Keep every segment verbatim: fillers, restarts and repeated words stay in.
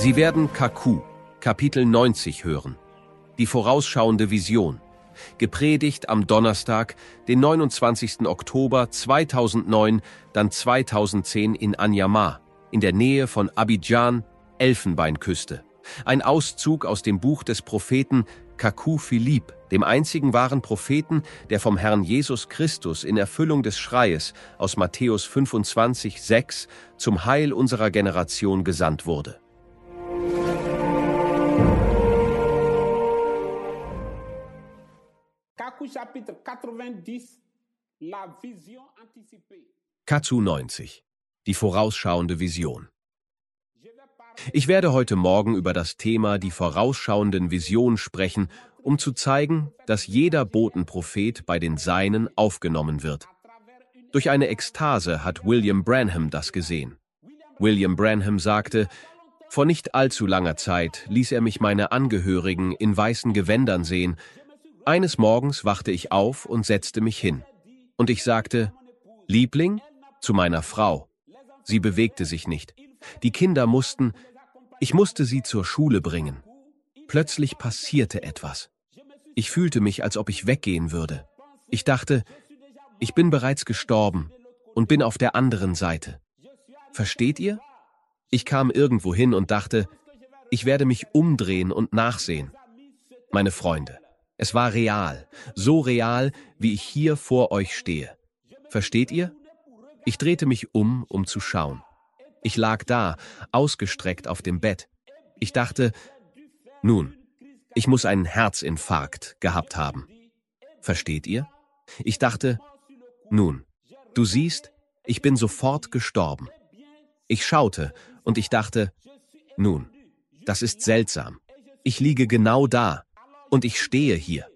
Sie werden Kaku, Kapitel neunzig hören. Die vorausschauende Vision. Gepredigt am Donnerstag, den neunundzwanzigsten Oktober zweitausendneun, dann zweitausendzehn in Anyama, in der Nähe von Abidjan, Elfenbeinküste. Ein Auszug aus dem Buch des Propheten Kaku Philipp, dem einzigen wahren Propheten, der vom Herrn Jesus Christus in Erfüllung des Schreies aus Matthäus fünfundzwanzig, sechs zum Heil unserer Generation gesandt wurde. Kazu neunzig. Die vorausschauende Vision. Ich werde heute Morgen über das Thema die vorausschauenden Visionen sprechen, um zu zeigen, dass jeder Botenprophet bei den Seinen aufgenommen wird. Durch eine Ekstase hat William Branham das gesehen. William Branham sagte, vor nicht allzu langer Zeit ließ er mich meine Angehörigen in weißen Gewändern sehen. Eines Morgens wachte ich auf und setzte mich hin. Und ich sagte, Liebling, zu meiner Frau. Sie bewegte sich nicht. Die Kinder mussten, ich musste sie zur Schule bringen. Plötzlich passierte etwas. Ich fühlte mich, als ob ich weggehen würde. Ich dachte, ich bin bereits gestorben und bin auf der anderen Seite. Versteht ihr? Ich kam irgendwo hin und dachte, ich werde mich umdrehen und nachsehen. Meine Freunde, es war real, so real, wie ich hier vor euch stehe. Versteht ihr? Ich drehte mich um, um zu schauen. Ich lag da, ausgestreckt auf dem Bett. Ich dachte, nun, ich muss einen Herzinfarkt gehabt haben. Versteht ihr? Ich dachte, nun, du siehst, ich bin sofort gestorben. Ich schaute und ich dachte, nun, das ist seltsam. Ich liege genau da und ich stehe hier.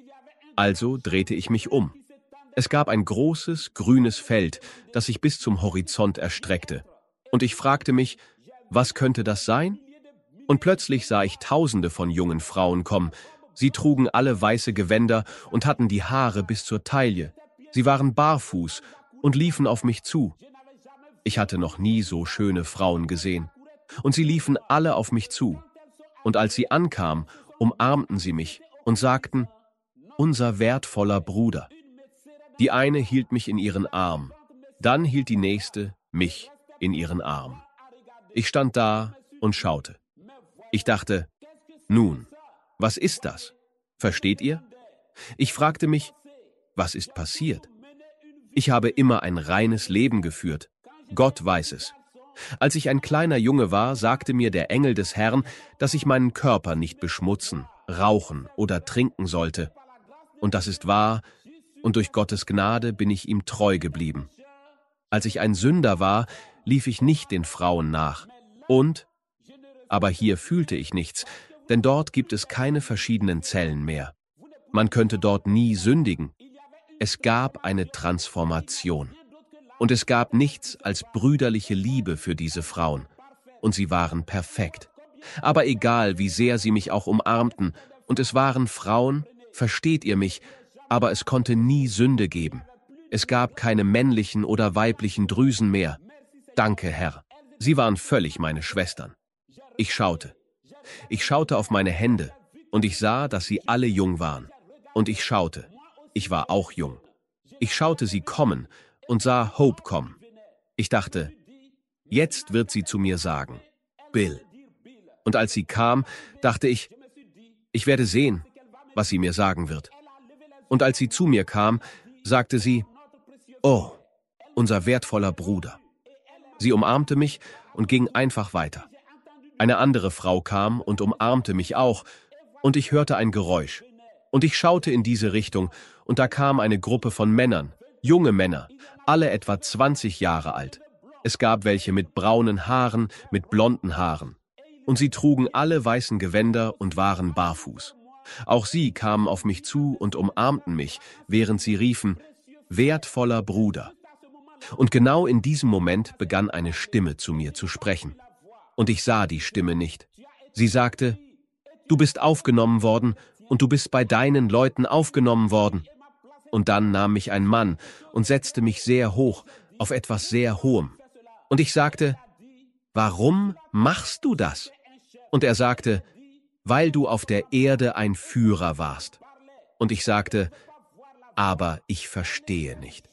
Also drehte ich mich um. Es gab ein großes, grünes Feld, das sich bis zum Horizont erstreckte. Und ich fragte mich, was könnte das sein? Und plötzlich sah ich Tausende von jungen Frauen kommen. Sie trugen alle weiße Gewänder und hatten die Haare bis zur Taille. Sie waren barfuß und liefen auf mich zu. Ich hatte noch nie so schöne Frauen gesehen. Und sie liefen alle auf mich zu. Und als sie ankamen, umarmten sie mich und sagten, unser wertvoller Bruder. Die eine hielt mich in ihren Arm, dann hielt die nächste mich in ihren Arm. Ich stand da und schaute. Ich dachte, nun, was ist das? Versteht ihr? Ich fragte mich, was ist passiert? Ich habe immer ein reines Leben geführt. Gott weiß es. Als ich ein kleiner Junge war, sagte mir der Engel des Herrn, dass ich meinen Körper nicht beschmutzen, rauchen oder trinken sollte. Und das ist wahr, und durch Gottes Gnade bin ich ihm treu geblieben. Als ich ein Sünder war, lief ich nicht den Frauen nach. Und, aber hier fühlte ich nichts, denn dort gibt es keine verschiedenen Zellen mehr. Man könnte dort nie sündigen. Es gab eine Transformation. Und es gab nichts als brüderliche Liebe für diese Frauen. Und sie waren perfekt. Aber egal, wie sehr sie mich auch umarmten, und es waren Frauen, versteht ihr mich, aber es konnte nie Sünde geben. Es gab keine männlichen oder weiblichen Drüsen mehr. Danke, Herr. Sie waren völlig meine Schwestern. Ich schaute. Ich schaute auf meine Hände und ich sah, dass sie alle jung waren. Und ich schaute. Ich war auch jung. Ich schaute sie kommen und sah Hope kommen. Ich dachte, jetzt wird sie zu mir sagen, Bill. Und als sie kam, dachte ich, ich werde sehen, was sie mir sagen wird. Und als sie zu mir kam, sagte sie, oh, unser wertvoller Bruder. Sie umarmte mich und ging einfach weiter. Eine andere Frau kam und umarmte mich auch, und ich hörte ein Geräusch. Und ich schaute in diese Richtung, und da kam eine Gruppe von Männern, junge Männer, alle etwa zwanzig Jahre alt. Es gab welche mit braunen Haaren, mit blonden Haaren. Und sie trugen alle weißen Gewänder und waren barfuß. Auch sie kamen auf mich zu und umarmten mich, während sie riefen, wertvoller Bruder. Und genau in diesem Moment begann eine Stimme zu mir zu sprechen. Und ich sah die Stimme nicht. Sie sagte, du bist aufgenommen worden und du bist bei deinen Leuten aufgenommen worden. Und dann nahm mich ein Mann und setzte mich sehr hoch, auf etwas sehr Hohem. Und ich sagte, warum machst du das? Und er sagte, weil du auf der Erde ein Führer warst. Und ich sagte, aber ich verstehe nicht.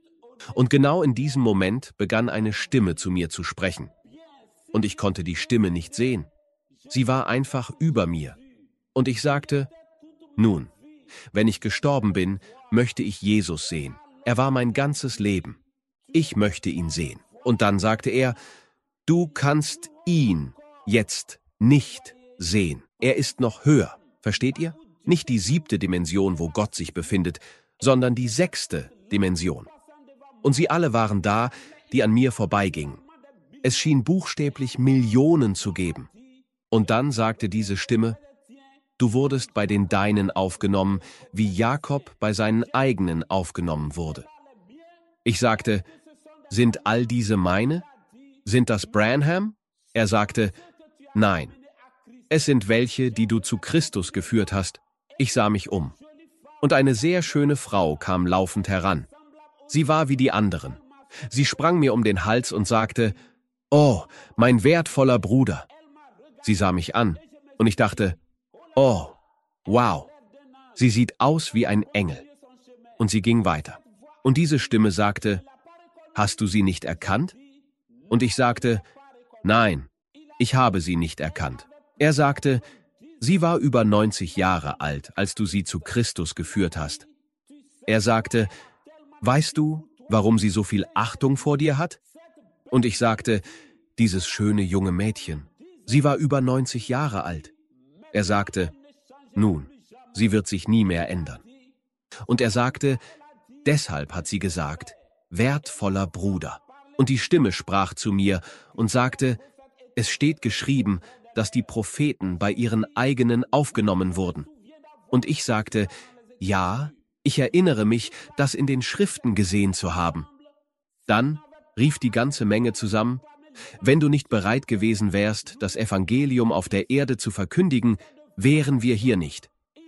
Und genau in diesem Moment begann eine Stimme zu mir zu sprechen. Und ich konnte die Stimme nicht sehen. Sie war einfach über mir. Und ich sagte, nun, wenn ich gestorben bin, möchte ich Jesus sehen. Er war mein ganzes Leben. Ich möchte ihn sehen. Und dann sagte er, du kannst ihn jetzt nicht sehen. Er ist noch höher. Versteht ihr? Nicht die siebte Dimension, wo Gott sich befindet, sondern die sechste Dimension. Und sie alle waren da, die an mir vorbeigingen. Es schien buchstäblich Millionen zu geben. Und dann sagte diese Stimme, du wurdest bei den Deinen aufgenommen, wie Jakob bei seinen eigenen aufgenommen wurde. Ich sagte, sind all diese meine? Sind das Branham? Er sagte, nein. Es sind welche, die du zu Christus geführt hast. Ich sah mich um. Und eine sehr schöne Frau kam laufend heran. Sie war wie die anderen. Sie sprang mir um den Hals und sagte, oh, mein wertvoller Bruder. Sie sah mich an und ich dachte, oh, wow, sie sieht aus wie ein Engel. Und sie ging weiter. Und diese Stimme sagte, hast du sie nicht erkannt? Und ich sagte, nein, ich habe sie nicht erkannt. Er sagte, sie war über neunzig Jahre alt, als du sie zu Christus geführt hast. Er sagte, weißt du, warum sie so viel Achtung vor dir hat? Und ich sagte, dieses schöne junge Mädchen, sie war über neunzig Jahre alt. Er sagte, nun, sie wird sich nie mehr ändern. Und er sagte, deshalb hat sie gesagt, wertvoller Bruder. Und die Stimme sprach zu mir und sagte, es steht geschrieben, dass die Propheten bei ihren eigenen aufgenommen wurden. Und ich sagte, ja, ich erinnere mich, das in den Schriften gesehen zu haben. Dann rief die ganze Menge zusammen, wenn du nicht bereit gewesen wärst, das Evangelium auf der Erde zu verkündigen, wären wir hier nicht.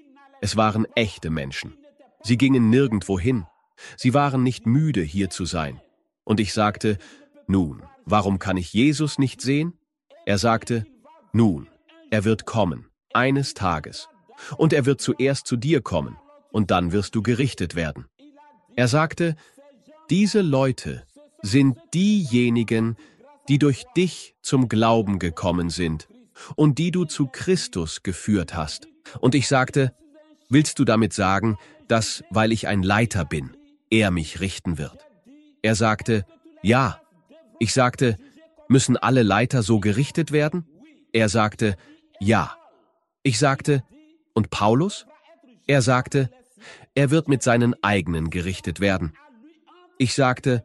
Es waren echte Menschen. Sie gingen nirgendwo hin. Sie waren nicht müde, hier zu sein. Und ich sagte, nun, warum kann ich Jesus nicht sehen? Er sagte, nun, er wird kommen, eines Tages. Und er wird zuerst zu dir kommen, und dann wirst du gerichtet werden. Er sagte, diese Leute sind diejenigen, die durch dich zum Glauben gekommen sind und die du zu Christus geführt hast. Und ich sagte, willst du damit sagen, dass, weil ich ein Leiter bin, er mich richten wird? Er sagte, ja. Ich sagte, müssen alle Leiter so gerichtet werden? Er sagte, ja. Ich sagte, und Paulus? Er sagte, er wird mit seinen eigenen gerichtet werden. Ich sagte,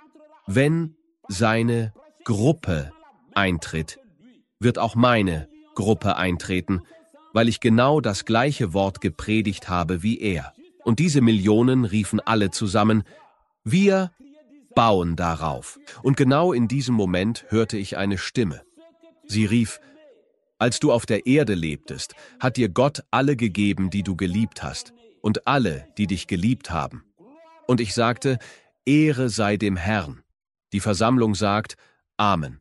wenn seine Gruppe eintritt, wird auch meine Gruppe eintreten, weil ich genau das gleiche Wort gepredigt habe wie er. Und diese Millionen riefen alle zusammen, wir bauen darauf. Und genau in diesem Moment hörte ich eine Stimme. Sie rief, als du auf der Erde lebtest, hat dir Gott alle gegeben, die du geliebt hast, und alle, die dich geliebt haben. Und ich sagte, Ehre sei dem Herrn. Die Versammlung sagt, Amen.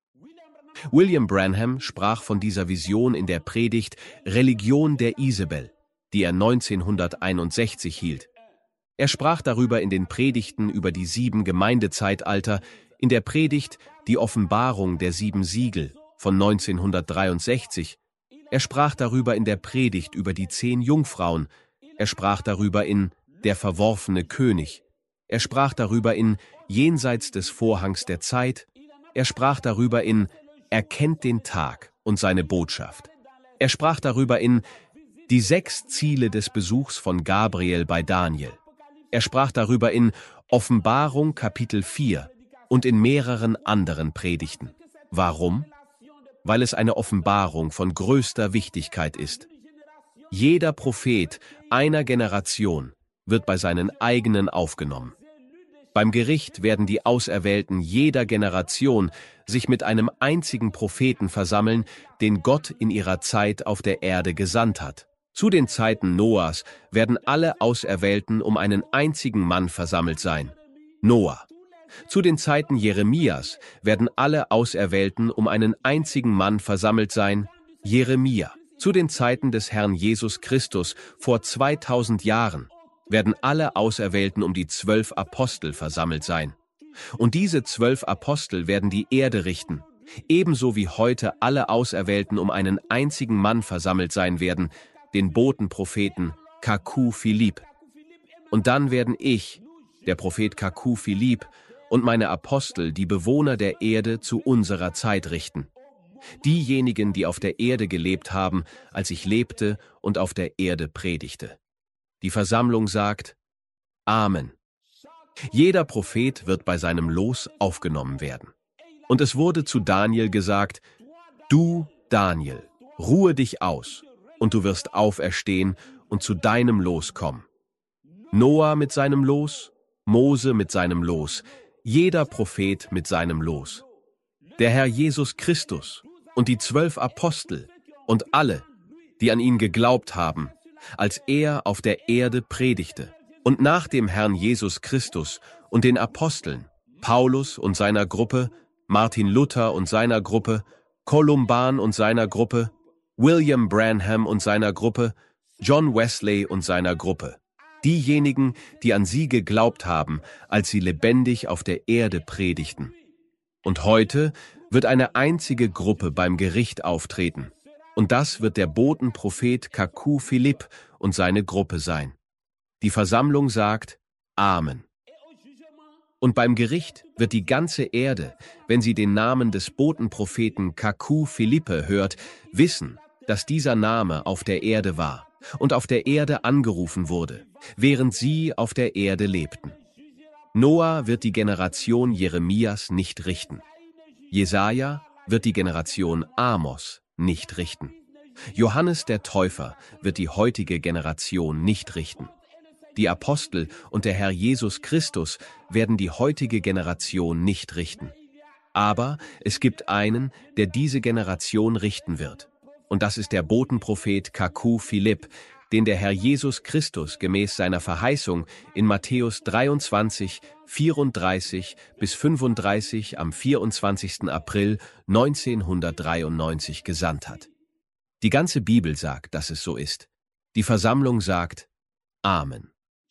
William Branham sprach von dieser Vision in der Predigt Religion der Isabel, die er neunzehnhunderteinundsechzig hielt. Er sprach darüber in den Predigten über die sieben Gemeindezeitalter, in der Predigt Die Offenbarung der sieben Siegel von neunzehnhundertdreiundsechzig. Er sprach darüber in der Predigt über die zehn Jungfrauen. Er sprach darüber in Der verworfene König. Er sprach darüber in Jenseits des Vorhangs der Zeit. Er sprach darüber in Erkennt den Tag und seine Botschaft. Er sprach darüber in Die sechs Ziele des Besuchs von Gabriel bei Daniel. Er sprach darüber in Offenbarung Kapitel vier und in mehreren anderen Predigten. Warum? Weil es eine Offenbarung von größter Wichtigkeit ist. Jeder Prophet einer Generation wird bei seinen eigenen aufgenommen. Beim Gericht werden die Auserwählten jeder Generation sich mit einem einzigen Propheten versammeln, den Gott in ihrer Zeit auf der Erde gesandt hat. Zu den Zeiten Noahs werden alle Auserwählten um einen einzigen Mann versammelt sein. Noah. Zu den Zeiten Jeremias werden alle Auserwählten um einen einzigen Mann versammelt sein. Jeremia. Zu den Zeiten des Herrn Jesus Christus vor zweitausend Jahren werden alle Auserwählten um die zwölf Apostel versammelt sein. Und diese zwölf Apostel werden die Erde richten, ebenso wie heute alle Auserwählten um einen einzigen Mann versammelt sein werden, den Botenpropheten Kaku Philipp. Und dann werden ich, der Prophet Kaku Philipp, und meine Apostel die Bewohner der Erde zu unserer Zeit richten. Diejenigen, die auf der Erde gelebt haben, als ich lebte und auf der Erde predigte. Die Versammlung sagt: Amen. Jeder Prophet wird bei seinem Los aufgenommen werden. Und es wurde zu Daniel gesagt: Du, Daniel, ruhe dich aus, und du wirst auferstehen und zu deinem Los kommen. Noah mit seinem Los, Mose mit seinem Los, jeder Prophet mit seinem Los. Der Herr Jesus Christus und die zwölf Apostel und alle, die an ihn geglaubt haben, als er auf der Erde predigte. Und nach dem Herrn Jesus Christus und den Aposteln, Paulus und seiner Gruppe, Martin Luther und seiner Gruppe, Kolumban und seiner Gruppe, William Branham und seiner Gruppe, John Wesley und seiner Gruppe. Diejenigen, die an sie geglaubt haben, als sie lebendig auf der Erde predigten. Und heute wird eine einzige Gruppe beim Gericht auftreten. Und das wird der Botenprophet Kaku Philipp und seine Gruppe sein. Die Versammlung sagt: Amen. Und beim Gericht wird die ganze Erde, wenn sie den Namen des Botenpropheten Kaku Philippe hört, wissen, dass dieser Name auf der Erde war und auf der Erde angerufen wurde, während sie auf der Erde lebten. Noah wird die Generation Jeremias nicht richten. Jesaja wird die Generation Amos nicht richten. Johannes der Täufer wird die heutige Generation nicht richten. Die Apostel und der Herr Jesus Christus werden die heutige Generation nicht richten. Aber es gibt einen, der diese Generation richten wird. Und das ist der Botenprophet Kaku Philipp, den der Herr Jesus Christus gemäß seiner Verheißung in Matthäus dreiundzwanzig, vierunddreißig bis fünfunddreißig am vierundzwanzigsten April neunzehnhundertdreiundneunzig gesandt hat. Die ganze Bibel sagt, dass es so ist. Die Versammlung sagt: Amen.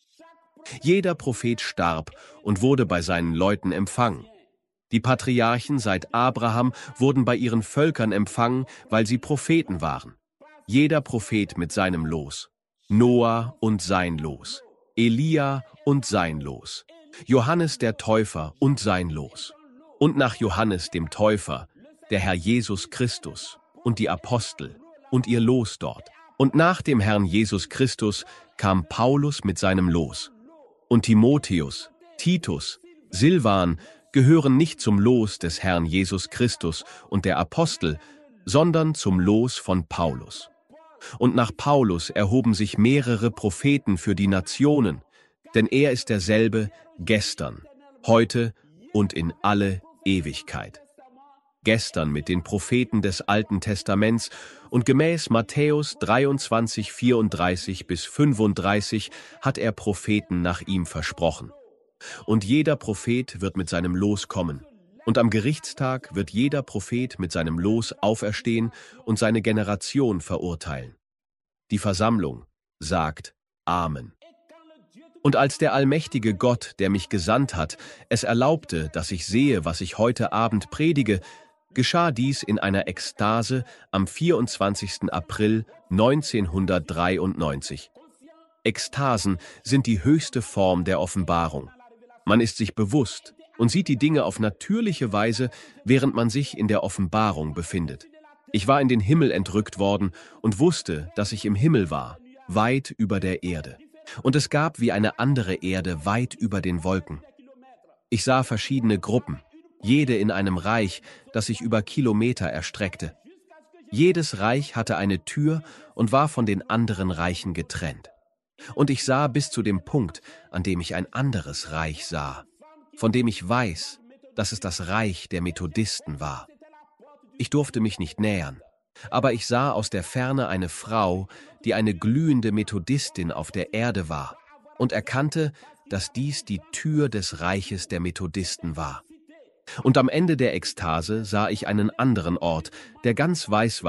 Jeder Prophet starb und wurde bei seinen Leuten empfangen. Die Patriarchen seit Abraham wurden bei ihren Völkern empfangen, weil sie Propheten waren. Jeder Prophet mit seinem Los. Noah und sein Los. Elia und sein Los. Johannes der Täufer und sein Los. Und nach Johannes dem Täufer der Herr Jesus Christus und die Apostel und ihr Los dort. Und nach dem Herrn Jesus Christus kam Paulus mit seinem Los. Und Timotheus, Titus, Silvan gehören nicht zum Los des Herrn Jesus Christus und der Apostel, sondern zum Los von Paulus. Und nach Paulus erhoben sich mehrere Propheten für die Nationen, denn er ist derselbe gestern, heute und in alle Ewigkeit. Gestern mit den Propheten des Alten Testaments und gemäß Matthäus dreiundzwanzig, vierunddreißig bis fünfunddreißig hat er Propheten nach ihm versprochen. Und jeder Prophet wird mit seinem Los kommen. Und am Gerichtstag wird jeder Prophet mit seinem Los auferstehen und seine Generation verurteilen. Die Versammlung sagt: Amen. Und als der allmächtige Gott, der mich gesandt hat, es erlaubte, dass ich sehe, was ich heute Abend predige, geschah dies in einer Ekstase am vierundzwanzigsten April neunzehnhundertdreiundneunzig. Ekstasen sind die höchste Form der Offenbarung. Man ist sich bewusst und sieht die Dinge auf natürliche Weise, während man sich in der Offenbarung befindet. Ich war in den Himmel entrückt worden und wusste, dass ich im Himmel war, weit über der Erde. Und es gab wie eine andere Erde weit über den Wolken. Ich sah verschiedene Gruppen, jede in einem Reich, das sich über Kilometer erstreckte. Jedes Reich hatte eine Tür und war von den anderen Reichen getrennt. Und ich sah bis zu dem Punkt, an dem ich ein anderes Reich sah, von dem ich weiß, dass es das Reich der Methodisten war. Ich durfte mich nicht nähern, aber ich sah aus der Ferne eine Frau, die eine glühende Methodistin auf der Erde war, und erkannte, dass dies die Tür des Reiches der Methodisten war. Und am Ende der Ekstase sah ich einen anderen Ort, der ganz weiß war,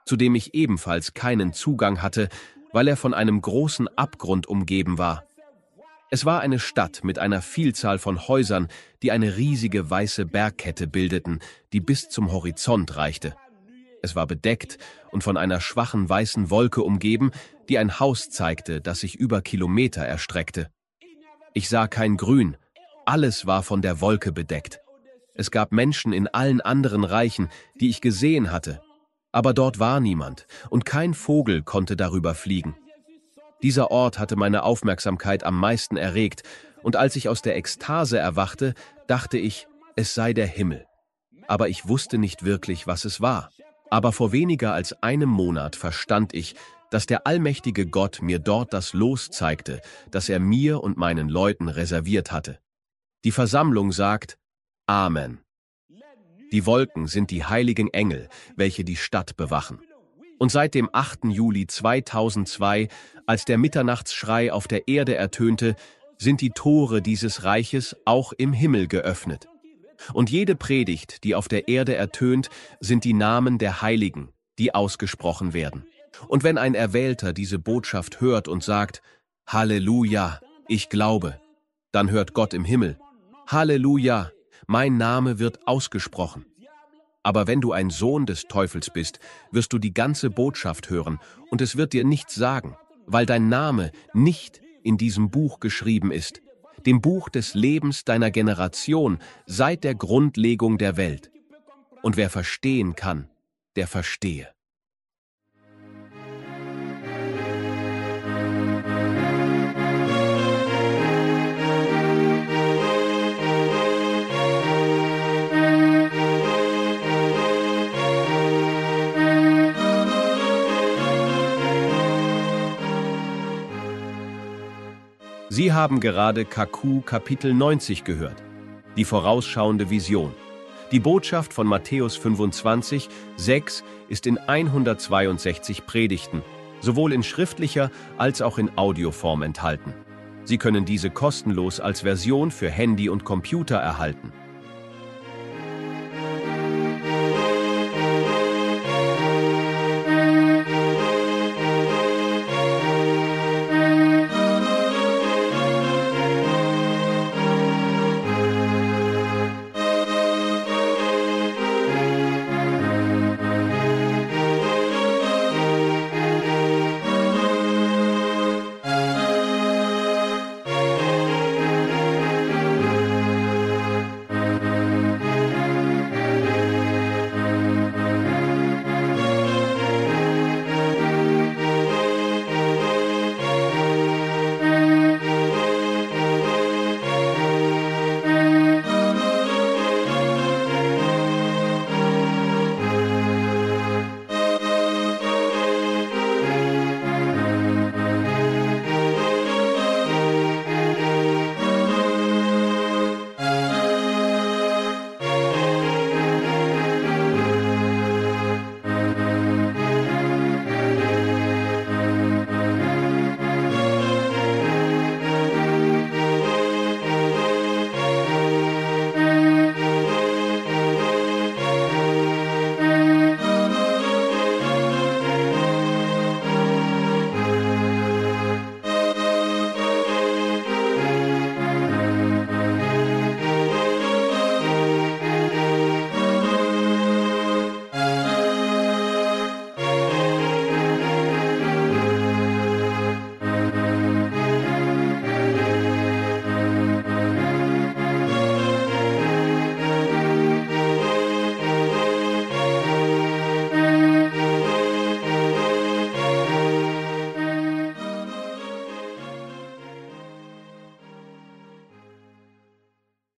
zu dem ich ebenfalls keinen Zugang hatte, weil er von einem großen Abgrund umgeben war. Es war eine Stadt mit einer Vielzahl von Häusern, die eine riesige weiße Bergkette bildeten, die bis zum Horizont reichte. Es war bedeckt und von einer schwachen weißen Wolke umgeben, die ein Haus zeigte, das sich über Kilometer erstreckte. Ich sah kein Grün, alles war von der Wolke bedeckt. Es gab Menschen in allen anderen Reichen, die ich gesehen hatte, aber dort war niemand und kein Vogel konnte darüber fliegen. Dieser Ort hatte meine Aufmerksamkeit am meisten erregt, und als ich aus der Ekstase erwachte, dachte ich, es sei der Himmel. Aber ich wusste nicht wirklich, was es war. Aber vor weniger als einem Monat verstand ich, dass der allmächtige Gott mir dort das Los zeigte, das er mir und meinen Leuten reserviert hatte. Die Versammlung sagt Amen. Die Wolken sind die heiligen Engel, welche die Stadt bewachen. Und seit dem achten Juli zweitausendzwei, als der Mitternachtsschrei auf der Erde ertönte, sind die Tore dieses Reiches auch im Himmel geöffnet. Und jede Predigt, die auf der Erde ertönt, sind die Namen der Heiligen, die ausgesprochen werden. Und wenn ein Erwählter diese Botschaft hört und sagt, Halleluja, ich glaube, dann hört Gott im Himmel, Halleluja, mein Name wird ausgesprochen. Aber wenn du ein Sohn des Teufels bist, wirst du die ganze Botschaft hören, und es wird dir nichts sagen, weil dein Name nicht in diesem Buch geschrieben ist, dem Buch des Lebens deiner Generation seit der Grundlegung der Welt. Und wer verstehen kann, der verstehe. Sie haben gerade K Q Kapitel neunzig gehört, die vorausschauende Vision. Die Botschaft von Matthäus fünfundzwanzig, sechs ist in hundertzweiundsechzig Predigten, sowohl in schriftlicher als auch in Audioform enthalten. Sie können diese kostenlos als Version für Handy und Computer erhalten.